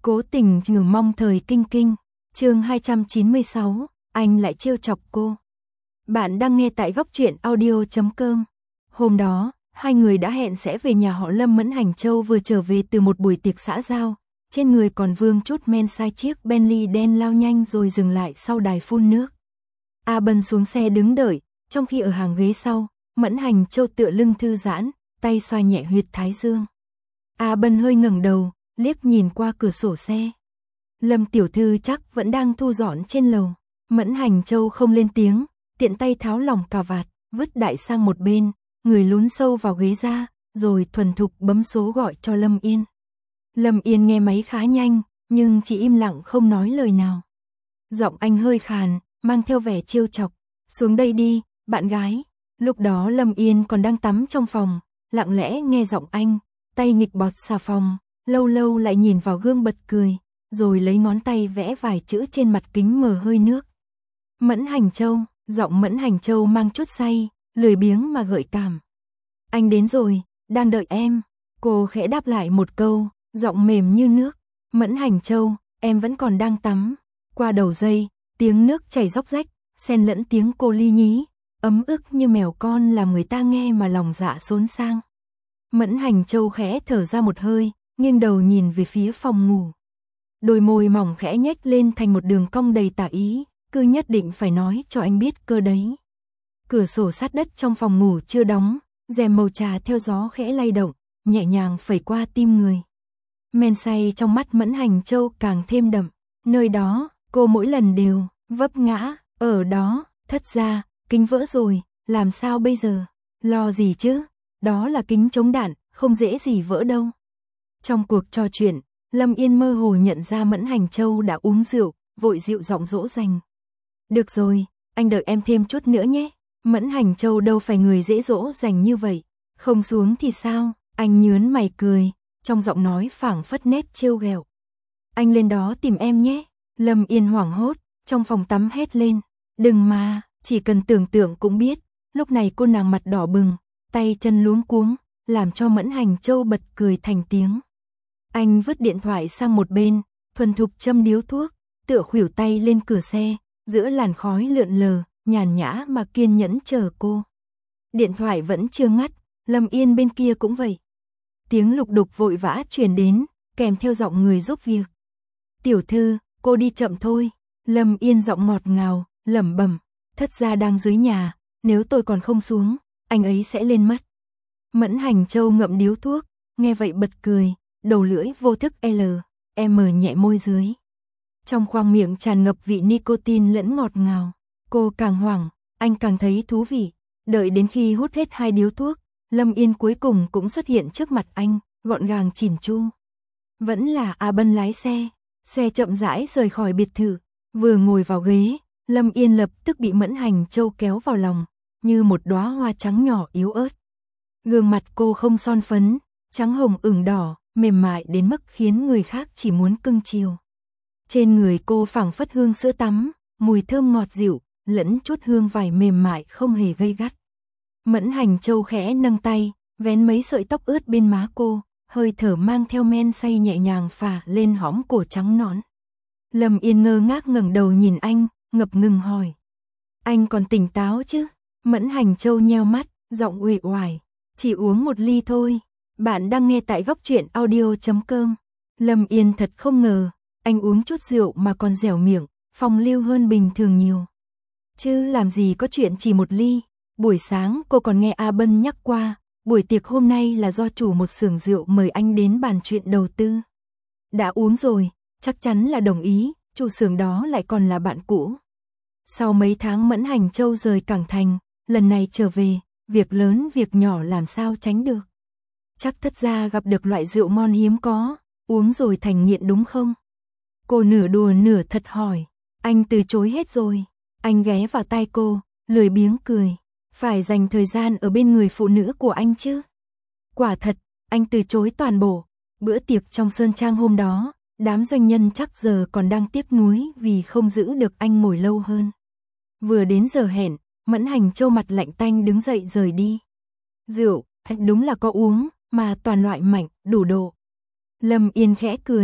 Cố tình trừ mong thời kinh kinh. Chương 296, anh lại trêu chọc cô. Bạn đang nghe tại góc truyện audio.com. Hôm đó, hai người đã hẹn sẽ về nhà họ Lâm. Mẫn Hành Châu vừa trở về từ một buổi tiệc xã giao, trên người còn vương chút men sai. Chiếc Bentley đen lao nhanh rồi dừng lại sau đài phun nước. A Bân xuống xe đứng đợi, trong khi ở hàng ghế sau, Mẫn Hành Châu tựa lưng thư giãn, tay xoa nhẹ huyệt thái dương. A Bân hơi ngẩng đầu, liếc nhìn qua cửa sổ xe. Lâm tiểu thư chắc vẫn đang thu dọn trên lầu. Mẫn Hành Châu không lên tiếng, tiện tay tháo lỏng cà vạt, vứt đại sang một bên, người lún sâu vào ghế ra, rồi thuần thục bấm số gọi cho Lâm Yên. Lâm Yên nghe máy khá nhanh, nhưng chỉ im lặng không nói lời nào. Giọng anh hơi khàn, mang theo vẻ trêu chọc. Xuống đây đi, bạn gái. Lúc đó Lâm Yên còn đang tắm trong phòng, lặng lẽ nghe giọng anh, tay nghịch bọt xà phòng, lâu lâu lại nhìn vào gương bật cười, rồi lấy ngón tay vẽ vài chữ trên mặt kính mờ hơi nước. Mẫn Hành Châu, giọng Mẫn Hành Châu mang chút say, lười biếng mà gợi cảm. Anh đến rồi, đang đợi em. Cô khẽ đáp lại một câu, giọng mềm như nước. Mẫn Hành Châu, em vẫn còn đang tắm. Qua đầu dây, tiếng nước chảy róc rách, xen lẫn tiếng cô ly nhí, ấm ức như mèo con làm người ta nghe mà lòng dạ xốn sang. Mẫn Hành Châu khẽ thở ra một hơi, nghiêng đầu nhìn về phía phòng ngủ. Đôi môi mỏng khẽ nhếch lên thành một đường cong đầy tà ý, cứ nhất định phải nói cho anh biết cơ đấy. Cửa sổ sát đất trong phòng ngủ chưa đóng, rèm màu trà theo gió khẽ lay động, nhẹ nhàng phẩy qua tim người. Men say trong mắt Mẫn Hành Châu càng thêm đậm, nơi đó, cô mỗi lần đều vấp ngã, ở đó, thất ra, kính vỡ rồi, làm sao bây giờ? Lo gì chứ, đó là kính chống đạn, không dễ gì vỡ đâu. Trong cuộc trò chuyện, Lâm Yên mơ hồ nhận ra Mẫn Hành Châu đã uống rượu, vội dịu giọng dỗ dành. Được rồi, anh đợi em thêm chút nữa nhé. Mẫn Hành Châu đâu phải người dễ dỗ dành như vậy. Không xuống thì sao? Anh nhớn mày cười, trong giọng nói phảng phất nét trêu ghẹo. Anh lên đó tìm em nhé. Lâm Yên hoảng hốt, trong phòng tắm hét lên. Đừng mà, chỉ cần tưởng tượng cũng biết. Lúc này cô nàng mặt đỏ bừng, tay chân luống cuống, làm cho Mẫn Hành Châu bật cười thành tiếng. Anh vứt điện thoại sang một bên, thuần thục châm điếu thuốc, tựa khuỷu tay lên cửa xe, giữa làn khói lượn lờ, nhàn nhã mà kiên nhẫn chờ cô. Điện thoại vẫn chưa ngắt, Lâm Yên bên kia cũng vậy. Tiếng lục đục vội vã truyền đến, kèm theo giọng người giúp việc. Tiểu thư, cô đi chậm thôi. Lâm Yên giọng ngọt ngào, lẩm bẩm, thất gia đang dưới nhà, nếu tôi còn không xuống, anh ấy sẽ lên mất. Mẫn Hành Châu ngậm điếu thuốc, nghe vậy bật cười, đầu lưỡi vô thức M nhẹ môi dưới. Trong khoang miệng tràn ngập vị nicotine lẫn ngọt ngào. Cô càng hoảng, anh càng thấy thú vị. Đợi đến khi hút hết 2 điếu thuốc, Lâm Yên cuối cùng cũng xuất hiện trước mặt anh, gọn gàng chỉn chu. Vẫn là A Bân lái xe. Xe chậm rãi rời khỏi biệt thự. Vừa ngồi vào ghế, Lâm Yên lập tức bị Mẫn Hành Châu kéo vào lòng, như một đóa hoa trắng nhỏ yếu ớt. Gương mặt cô không son phấn, trắng hồng ửng đỏ, mềm mại đến mức khiến người khác chỉ muốn cưng chiều. Trên người cô phảng phất hương sữa tắm, mùi thơm ngọt dịu, lẫn chút hương vải mềm mại không hề gây gắt. Mẫn Hành Châu khẽ nâng tay, vén mấy sợi tóc ướt bên má cô, hơi thở mang theo men say nhẹ nhàng phả lên hõm cổ trắng nõn. Lâm Yên ngơ ngác ngẩng đầu nhìn anh, ngập ngừng hỏi. Anh còn tỉnh táo chứ? Mẫn Hành Châu nheo mắt, giọng uể oải. Chỉ uống 1 ly thôi. Bạn đang nghe tại góc truyện audio.com. Lâm Yên thật không ngờ, anh uống chút rượu mà còn dẻo miệng, phong lưu hơn bình thường nhiều. Chứ làm gì có chuyện chỉ 1 ly. Buổi sáng cô còn nghe A Bân nhắc qua, buổi tiệc hôm nay là do chủ một xưởng rượu mời anh đến bàn chuyện đầu tư. Đã uống rồi, chắc chắn là đồng ý, chủ xưởng đó lại còn là bạn cũ. Sau mấy tháng Mẫn Hành Châu rời Cảng Thành, lần này trở về, việc lớn việc nhỏ làm sao tránh được. Chắc thất gia gặp được loại rượu ngon hiếm có, uống rồi thành nghiện đúng không? Cô nửa đùa nửa thật hỏi. Anh từ chối hết rồi. Anh ghé vào tai cô, lười biếng cười. Phải dành thời gian ở bên người phụ nữ của anh chứ. Quả thật, anh từ chối toàn bộ. Bữa tiệc trong Sơn Trang hôm đó, đám doanh nhân chắc giờ còn đang tiếc nuối vì không giữ được anh ngồi lâu hơn. Vừa đến giờ hẹn, Mẫn Hành Châu mặt lạnh tanh đứng dậy rời đi. Rượu, đúng là có uống, mà toàn loại mạnh, đủ độ. Lâm Yên khẽ cười,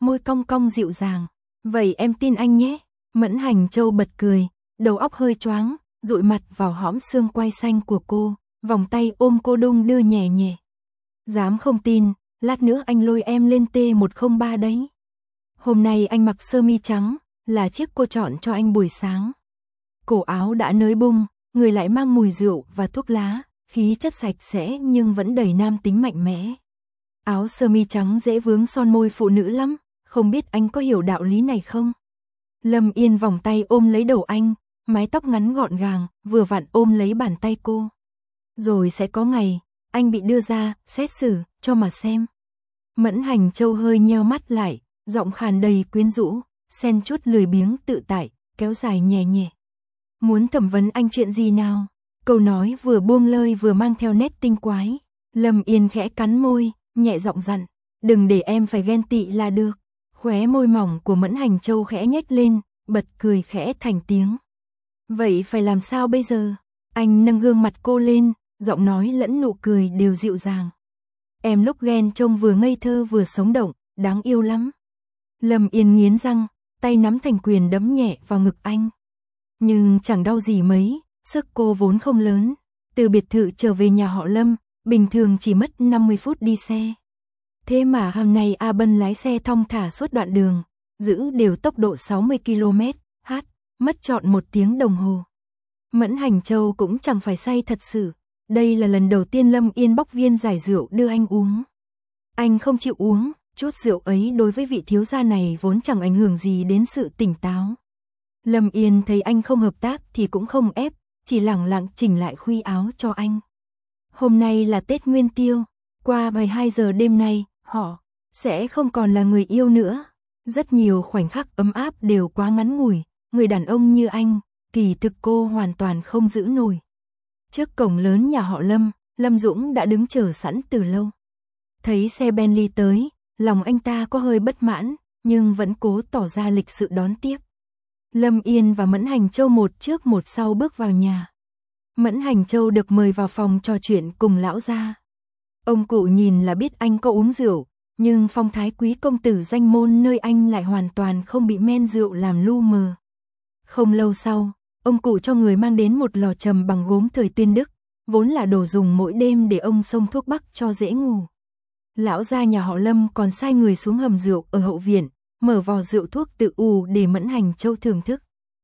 môi cong cong dịu dàng. Vậy em tin anh nhé. Mẫn Hành Châu bật cười, đầu óc hơi choáng, dụi mặt vào hõm xương quai xanh của cô, vòng tay ôm cô đung đưa nhẹ nhẹ. Dám không tin, lát nữa anh lôi em lên T103 đấy. Hôm nay anh mặc sơ mi trắng, là chiếc cô chọn cho anh buổi sáng. Cổ áo đã nới bung, người lại mang mùi rượu và thuốc lá, khí chất sạch sẽ nhưng vẫn đầy nam tính mạnh mẽ. Áo sơ mi trắng dễ vướng son môi phụ nữ lắm, không biết anh có hiểu đạo lý này không? Lâm Yên vòng tay ôm lấy đầu anh, mái tóc ngắn gọn gàng, vừa vặn ôm lấy bàn tay cô. Rồi sẽ có ngày, anh bị đưa ra, xét xử, cho mà xem. Mẫn Hành Châu hơi nheo mắt lại, giọng khàn đầy quyến rũ, xen chút lười biếng tự tại, kéo dài nhẹ nhẹ. Muốn thẩm vấn anh chuyện gì nào? Câu nói vừa buông lơi vừa mang theo nét tinh quái. Lâm Yên khẽ cắn môi, nhẹ giọng dặn, đừng để em phải ghen tị là được. Khóe môi mỏng của Mẫn Hành Châu khẽ nhếch lên, bật cười khẽ thành tiếng. Vậy phải làm sao bây giờ? Anh nâng gương mặt cô lên, giọng nói lẫn nụ cười đều dịu dàng. Em lúc ghen trông vừa ngây thơ vừa sống động, đáng yêu lắm. Lâm Yên nghiến răng, tay nắm thành quyền đấm nhẹ vào ngực anh. Nhưng chẳng đau gì mấy, sức cô vốn không lớn. Từ biệt thự trở về nhà họ Lâm, bình thường chỉ mất 50 phút đi xe. Thế mà hôm nay A Bân lái xe thong thả suốt đoạn đường, giữ đều tốc độ 60 km/h, mất trọn 1 tiếng đồng hồ. Mẫn Hành Châu cũng chẳng phải say thật sự. Đây là lần đầu tiên Lâm Yên bóc viên giải rượu đưa anh uống. Anh không chịu uống, chút rượu ấy đối với vị thiếu gia này vốn chẳng ảnh hưởng gì đến sự tỉnh táo. Lâm Yên thấy anh không hợp tác thì cũng không ép, chỉ lẳng lặng chỉnh lại khuy áo cho anh. Hôm nay là Tết Nguyên Tiêu, qua 12 giờ đêm nay, họ sẽ không còn là người yêu nữa. Rất nhiều khoảnh khắc ấm áp đều quá ngắn ngủi, người đàn ông như anh, kỳ thực cô hoàn toàn không giữ nổi. Trước cổng lớn nhà họ Lâm, Lâm Dũng đã đứng chờ sẵn từ lâu. Thấy xe Bentley tới, lòng anh ta có hơi bất mãn, nhưng vẫn cố tỏ ra lịch sự đón tiếp. Lâm Yên và Mẫn Hành Châu một trước một sau bước vào nhà. Mẫn Hành Châu được mời vào phòng trò chuyện cùng lão gia. Ông cụ nhìn là biết anh có uống rượu, nhưng phong thái quý công tử danh môn nơi anh lại hoàn toàn không bị men rượu làm lu mờ. Không lâu sau, ông cụ cho người mang đến một lò trầm bằng gốm thời Tuyên Đức, vốn là đồ dùng mỗi đêm để ông xông thuốc bắc cho dễ ngủ. Lão gia nhà họ Lâm còn sai người xuống hầm rượu ở hậu viện, mở vò rượu thuốc tự ủ để Mẫn Hành Châu thưởng thức.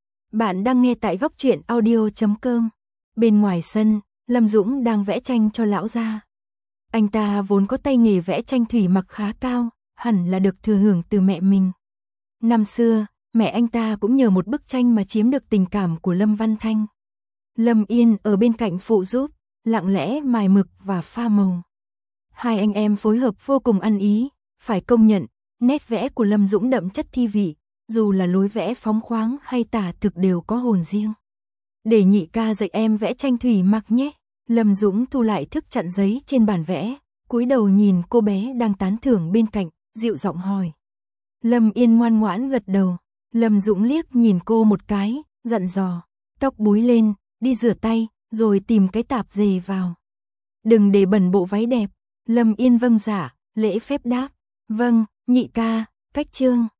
Bạn đang nghe tại góc truyện audio.com. Bên ngoài sân, Lâm Dũng đang vẽ tranh cho lão gia. Anh ta vốn có tay nghề vẽ tranh thủy mặc khá cao, hẳn là được thừa hưởng từ mẹ mình. Năm xưa, mẹ anh ta cũng nhờ một bức tranh mà chiếm được tình cảm của Lâm Văn Thanh. Lâm Yên ở bên cạnh phụ giúp, lặng lẽ mài mực và pha màu. Hai anh em phối hợp vô cùng ăn ý, phải công nhận, nét vẽ của Lâm Dũng đậm chất thi vị, dù là lối vẽ phóng khoáng hay tả thực đều có hồn riêng. Để nhị ca dạy em vẽ tranh thủy mặc nhé. Lâm Dũng thu lại thức chặn giấy trên bàn vẽ, cúi đầu nhìn cô bé đang tán thưởng bên cạnh, dịu giọng hỏi. Lâm Yên ngoan ngoãn gật đầu. Lâm Dũng liếc nhìn cô một cái, dặn dò, tóc búi lên, đi rửa tay, rồi tìm cái tạp dề vào. Đừng để bẩn bộ váy đẹp. Lâm Yên vâng dạ, lễ phép đáp. Vâng, nhị ca, cách chương.